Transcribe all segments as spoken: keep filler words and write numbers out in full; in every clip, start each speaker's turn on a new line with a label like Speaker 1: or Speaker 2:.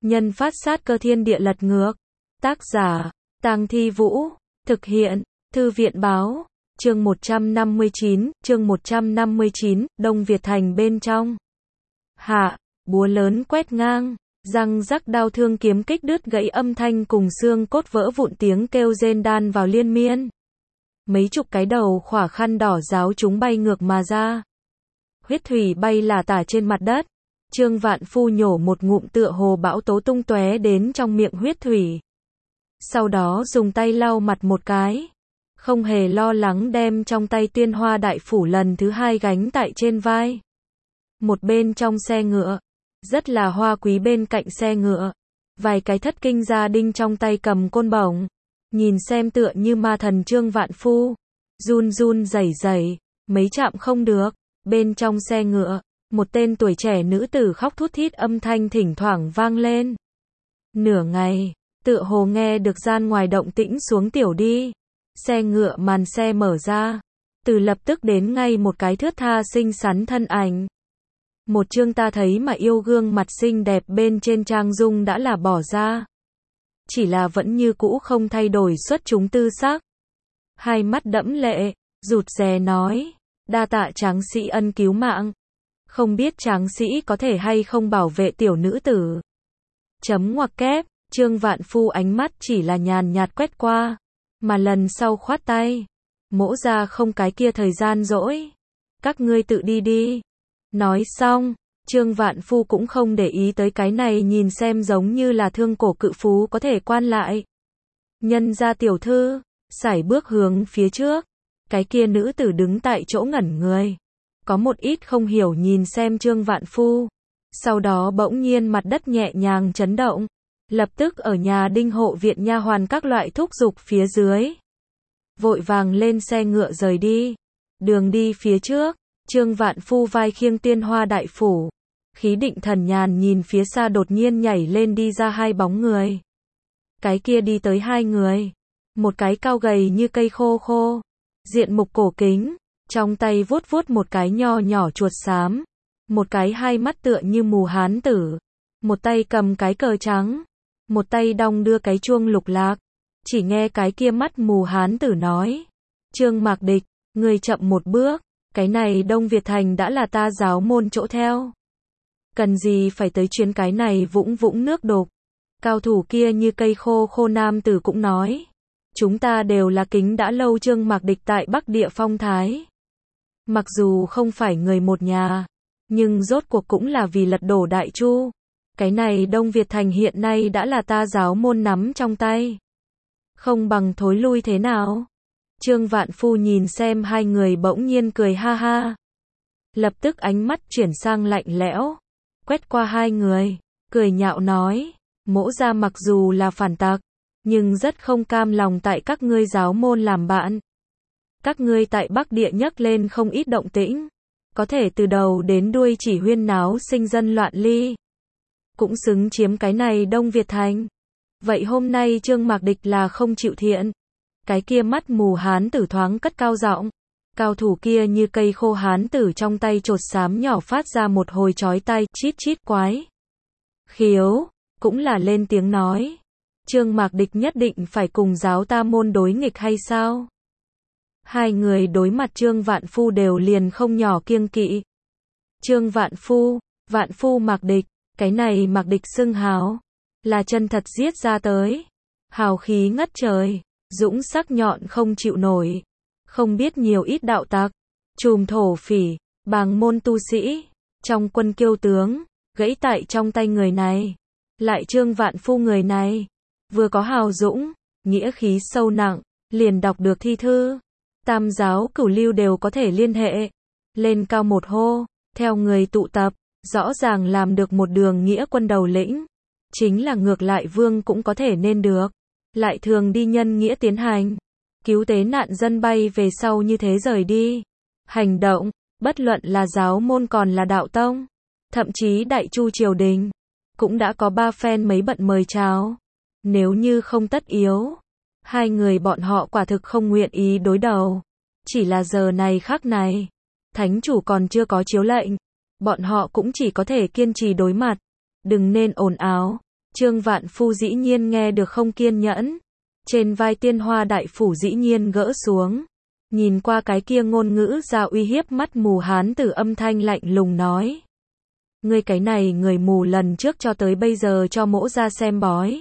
Speaker 1: Nhân phát sát cơ thiên địa lật ngược. Tác giả, Tang Thi Vũ. Thực hiện, Thư viện Báo. Chương một trăm năm mươi chín, chương một trăm năm mươi chín, Đông Việt Thành bên trong. Hạ, búa lớn quét ngang, răng rắc đao thương kiếm kích đứt gãy âm thanh cùng xương cốt vỡ vụn tiếng kêu rên đan vào liên miên. Mấy chục cái đầu khỏa khăn đỏ giáo chúng bay ngược mà ra. Huyết thủy bay lả tả trên mặt đất. Trương Vạn Phu nhổ một ngụm tựa hồ bão tố tung tóe đến trong miệng huyết thủy. Sau đó dùng tay lau mặt một cái. Không hề lo lắng đem trong tay Tiên Hoa Đại Phủ lần thứ hai gánh tại trên vai. Một bên trong xe ngựa, rất là hoa quý bên cạnh xe ngựa. Vài cái thất kinh gia đinh trong tay cầm côn bổng. Nhìn xem tựa như ma thần Trương Vạn Phu. Run run rẩy rẩy, mấy chạm không được. Bên trong xe ngựa, một tên tuổi trẻ nữ tử khóc thút thít âm thanh thỉnh thoảng vang lên. Nửa ngày, tựa hồ nghe được gian ngoài động tĩnh xuống tiểu đi. Xe ngựa màn xe mở ra. Từ lập tức đến ngay một cái thướt tha xinh xắn thân ảnh. Một chương ta thấy mà yêu gương mặt xinh đẹp bên trên trang dung đã là bỏ ra. Chỉ là vẫn như cũ không thay đổi xuất chúng tư sắc. Hai mắt đẫm lệ, rụt rè nói. Đa tạ tráng sĩ ân cứu mạng. Không biết tráng sĩ có thể hay không bảo vệ tiểu nữ tử. Chấm ngoặc kép, Trương Vạn Phu ánh mắt chỉ là nhàn nhạt quét qua. Mà lần sau khoát tay. Mỗ ra không cái kia thời gian rỗi. Các ngươi tự đi đi. Nói xong, Trương Vạn Phu cũng không để ý tới cái này nhìn xem giống như là thương cổ cự phú có thể quan lại. Nhân ra tiểu thư, sải bước hướng phía trước. Cái kia nữ tử đứng tại chỗ ngẩn người. Có một ít không hiểu nhìn xem Trương Vạn Phu. Sau đó bỗng nhiên mặt đất nhẹ nhàng chấn động. Lập tức ở nhà đinh hộ viện nha hoàn các loại thúc giục phía dưới. Vội vàng lên xe ngựa rời đi. Đường đi phía trước, Trương Vạn Phu vai khiêng Tiên Hoa Đại Phủ. Khí định thần nhàn nhìn phía xa đột nhiên nhảy lên đi ra hai bóng người. Cái kia đi tới hai người. Một cái cao gầy như cây khô khô. Diện mục cổ kính. Trong tay vuốt vuốt một cái nho nhỏ chuột xám. Một cái hai mắt tựa như mù hán tử. Một tay cầm cái cờ trắng. Một tay đong đưa cái chuông lục lạc. Chỉ nghe cái kia mắt mù hán tử nói. Trương Mạc Địch, người chậm một bước. Cái này Đông Việt Thành đã là ta giáo môn chỗ theo. Cần gì phải tới chuyến cái này vũng vũng nước đục. Cao thủ kia như cây khô khô nam tử cũng nói. Chúng ta đều là kính đã lâu Trương Mạc Địch tại Bắc Địa phong thái. Mặc dù không phải người một nhà. Nhưng rốt cuộc cũng là vì lật đổ Đại Chu. Cái này Đông Việt Thành hiện nay đã là ta giáo môn nắm trong tay. Không bằng thối lui thế nào? Trương Vạn Phu nhìn xem hai người bỗng nhiên cười ha ha. Lập tức ánh mắt chuyển sang lạnh lẽo. Quét qua hai người. Cười nhạo nói. Mỗ ra mặc dù là phản tặc. Nhưng rất không cam lòng tại các ngươi giáo môn làm bạn. Các ngươi tại Bắc Địa nhấc lên không ít động tĩnh. Có thể từ đầu đến đuôi chỉ huyên náo sinh dân loạn ly. Cũng xứng chiếm cái này Đông Việt Thành. Vậy hôm nay Trương Mạc Địch là không chịu thiện. Cái kia mắt mù hán tử thoáng cất cao giọng. Cao thủ kia như cây khô hán tử trong tay chột xám nhỏ phát ra một hồi chói tai chít chít quái. Khiếu, cũng là lên tiếng nói. Trương Mạc Địch nhất định phải cùng giáo ta môn đối nghịch hay sao? Hai người đối mặt Trương Vạn Phu đều liền không nhỏ kiêng kỵ. Trương Vạn Phu, Vạn Phu Mạc Địch, cái này Mạc Địch xưng hào. Là chân thật giết ra tới. Hào khí ngất trời, dũng sắc nhọn không chịu nổi. Không biết nhiều ít đạo tặc, trùm thổ phỉ, bàng môn tu sĩ, trong quân kiêu tướng, gãy tại trong tay người này. Lại Trương Vạn Phu người này, vừa có hào dũng, nghĩa khí sâu nặng, liền đọc được thi thư. Tam giáo cửu lưu đều có thể liên hệ. Lên cao một hô, theo người tụ tập, rõ ràng làm được một đường nghĩa quân đầu lĩnh. Chính là ngược lại vương cũng có thể nên được. Lại thường đi nhân nghĩa tiến hành. Cứu tế nạn dân bay về sau như thế rời đi. Hành động, bất luận là giáo môn còn là đạo tông. Thậm chí Đại Chu triều đình. Cũng đã có ba phen mấy bận mời chào. Nếu như không tất yếu. Hai người bọn họ quả thực không nguyện ý đối đầu. Chỉ là giờ này khắc này. Thánh chủ còn chưa có chiếu lệnh. Bọn họ cũng chỉ có thể kiên trì đối mặt. Đừng nên ồn ào. Trương Vạn Phu dĩ nhiên nghe được không kiên nhẫn. Trên vai Tiên Hoa đại phủ dĩ nhiên gỡ xuống. Nhìn qua cái kia ngôn ngữ ra uy hiếp mắt mù hán tử âm thanh lạnh lùng nói. Ngươi cái này người mù lần trước cho tới bây giờ cho mỗ ra xem bói.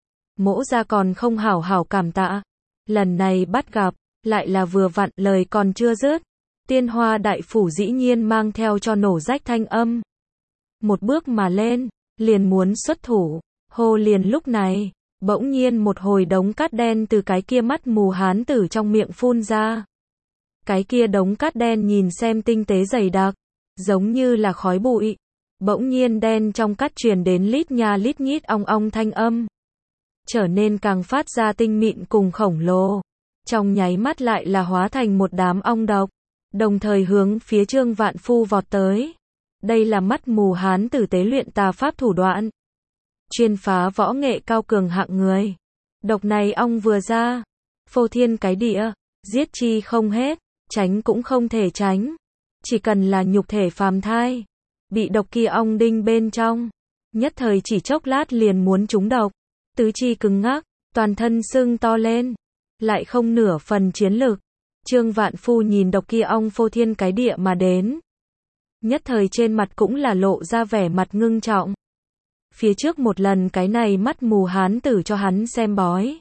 Speaker 1: Mỗ ra còn không hảo hảo cảm tạ. Lần này bắt gặp, lại là vừa vặn lời còn chưa dứt. Tiên Hoa đại phủ dĩ nhiên mang theo cho nổ rách thanh âm. Một bước mà lên, liền muốn xuất thủ. Hô liền lúc này, bỗng nhiên một hồi đống cát đen từ cái kia mắt mù hán tử trong miệng phun ra. Cái kia đống cát đen nhìn xem tinh tế dày đặc, giống như là khói bụi. Bỗng nhiên đen trong cát truyền đến lít nha lít nhít ong ong thanh âm. Trở nên càng phát ra tinh mịn cùng khổng lồ. Trong nháy mắt lại là hóa thành một đám ong độc. Đồng thời hướng phía Trương Vạn Phu vọt tới. Đây là mắt mù hán tử tế luyện tà pháp thủ đoạn. Chuyên phá võ nghệ cao cường hạng người. Độc này ong vừa ra. Phô thiên cái địa. Giết chi không hết. Tránh cũng không thể tránh. Chỉ cần là nhục thể phàm thai. Bị độc kia ong đinh bên trong. Nhất thời chỉ chốc lát liền muốn trúng độc. Tứ chi cứng ngắc. Toàn thân sưng to lên. Lại không nửa phần chiến lực. Trương Vạn Phu nhìn độc kia ong phô thiên cái địa mà đến. Nhất thời trên mặt cũng là lộ ra vẻ mặt ngưng trọng. Phía trước một lần cái này mắt mù hán tử cho hắn xem bói.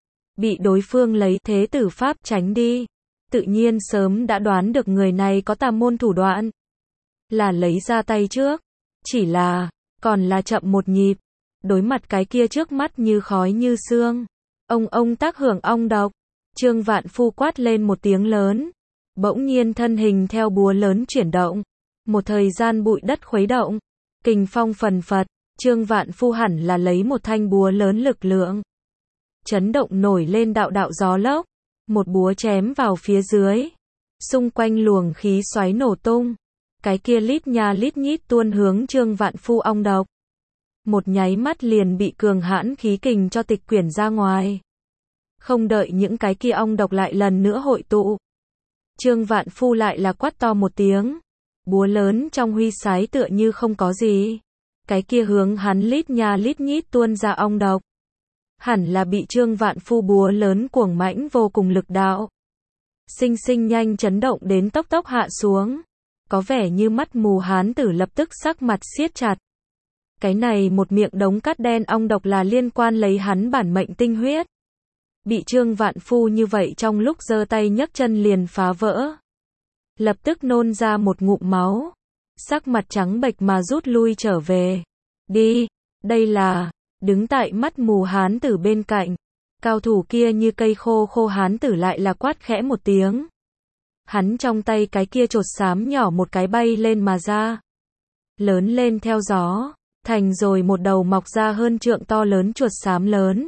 Speaker 1: Bị đối phương lấy thế tử pháp tránh đi. Tự nhiên sớm đã đoán được người này có tà môn thủ đoạn. Là lấy ra tay trước. Chỉ là, còn là chậm một nhịp. Đối mặt cái kia trước mắt như khói như sương. Ông ông tác hưởng ong độc. Trương Vạn Phu quát lên một tiếng lớn. Bỗng nhiên thân hình theo búa lớn chuyển động. Một thời gian bụi đất khuấy động. Kình phong phần phật. Trương Vạn Phu hẳn là lấy một thanh búa lớn lực lượng. Chấn động nổi lên đạo đạo gió lốc. Một búa chém vào phía dưới. Xung quanh luồng khí xoáy nổ tung. Cái kia lít nha lít nhít tuôn hướng Trương Vạn Phu ong độc. Một nháy mắt liền bị cường hãn khí kình cho tịch quyển ra ngoài. Không đợi những cái kia ong độc lại lần nữa hội tụ. Trương Vạn Phu lại là quát to một tiếng. Búa lớn trong huy sái tựa như không có gì. Cái kia hướng hắn lít nha lít nhít tuôn ra ong độc. Hẳn là bị Trương Vạn Phu búa lớn cuồng mãnh vô cùng lực đạo. Sinh sinh nhanh chấn động đến tốc tốc hạ xuống. Có vẻ như mắt mù hán tử lập tức sắc mặt siết chặt. Cái này một miệng đống cát đen ong độc là liên quan lấy hắn bản mệnh tinh huyết. Bị Trương Vạn Phu như vậy trong lúc giơ tay nhấc chân liền phá vỡ. Lập tức nôn ra một ngụm máu. Sắc mặt trắng bệch mà rút lui trở về. Đi, đây là, đứng tại mắt mù hán tử bên cạnh. Cao thủ kia như cây khô khô hán tử lại là quát khẽ một tiếng. Hắn trong tay cái kia chột xám nhỏ một cái bay lên mà ra. Lớn lên theo gió, thành rồi một đầu mọc ra hơn trượng to lớn chuột xám lớn.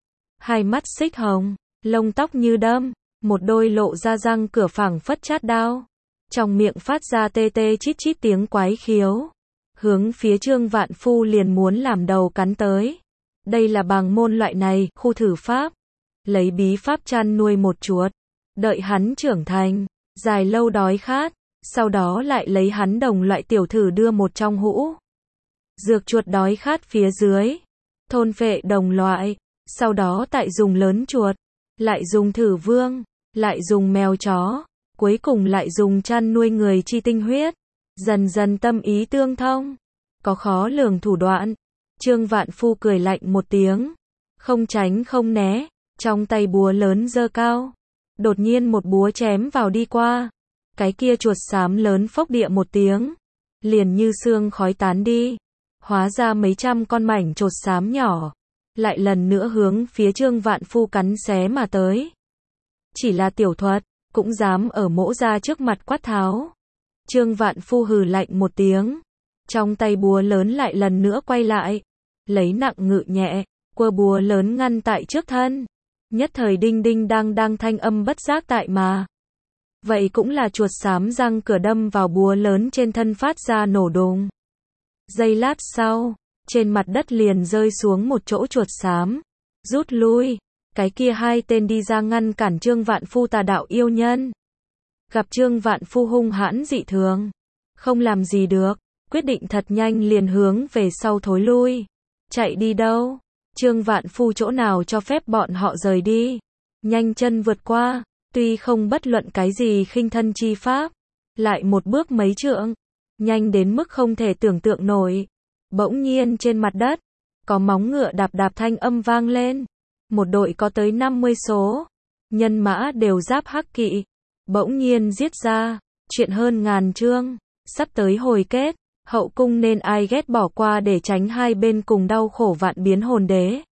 Speaker 1: Hai mắt xích hồng, lông tóc như đâm, một đôi lộ ra răng cửa phẳng phất chát đao. Trong miệng phát ra tê tê chít chít tiếng quái khiếu. Hướng phía Trương Vạn Phu liền muốn làm đầu cắn tới. Đây là bằng môn loại này, khu thử pháp. Lấy bí pháp chăn nuôi một chuột. Đợi hắn trưởng thành, dài lâu đói khát. Sau đó lại lấy hắn đồng loại tiểu thử đưa một trong hũ. Dược chuột đói khát phía dưới. Thôn phệ đồng loại. Sau đó tại dùng lớn chuột. Lại dùng thử vương. Lại dùng mèo chó. Cuối cùng lại dùng chăn nuôi người chi tinh huyết. Dần dần tâm ý tương thông. Có khó lường thủ đoạn. Trương Vạn Phu cười lạnh một tiếng. Không tránh không né. Trong tay búa lớn giơ cao. Đột nhiên một búa chém vào đi qua. Cái kia chuột xám lớn phốc địa một tiếng. Liền như sương khói tán đi. Hóa ra mấy trăm con mảnh chột xám nhỏ. Lại lần nữa hướng phía Trương Vạn Phu cắn xé mà tới. Chỉ là tiểu thuật. Cũng dám ở mỗ ra trước mặt quát tháo. Trương Vạn Phu hừ lạnh một tiếng. Trong tay búa lớn lại lần nữa quay lại. Lấy nặng ngự nhẹ. Quơ búa lớn ngăn tại trước thân. Nhất thời đinh đinh đang đang thanh âm bất giác tại mà. Vậy cũng là chuột xám răng cửa đâm vào búa lớn trên thân phát ra nổ đùng. Giây lát sau. Trên mặt đất liền rơi xuống một chỗ chuột xám. Rút lui. Cái kia hai tên đi ra ngăn cản Trương Vạn Phu tà đạo yêu nhân. Gặp Trương Vạn Phu hung hãn dị thường. Không làm gì được. Quyết định thật nhanh liền hướng về sau thối lui. Chạy đi đâu? Trương Vạn Phu chỗ nào cho phép bọn họ rời đi? Nhanh chân vượt qua, tuy không bất luận cái gì khinh thân chi pháp, lại một bước mấy trượng, nhanh đến mức không thể tưởng tượng nổi. Bỗng nhiên trên mặt đất, có móng ngựa đạp đạp thanh âm vang lên. Một đội có tới năm mươi số, nhân mã đều giáp hắc kỵ, bỗng nhiên giết ra, chuyện hơn ngàn chương, sắp tới hồi kết, hậu cung nên ai ghét bỏ qua để tránh hai bên cùng đau khổ vạn biến hồn đế.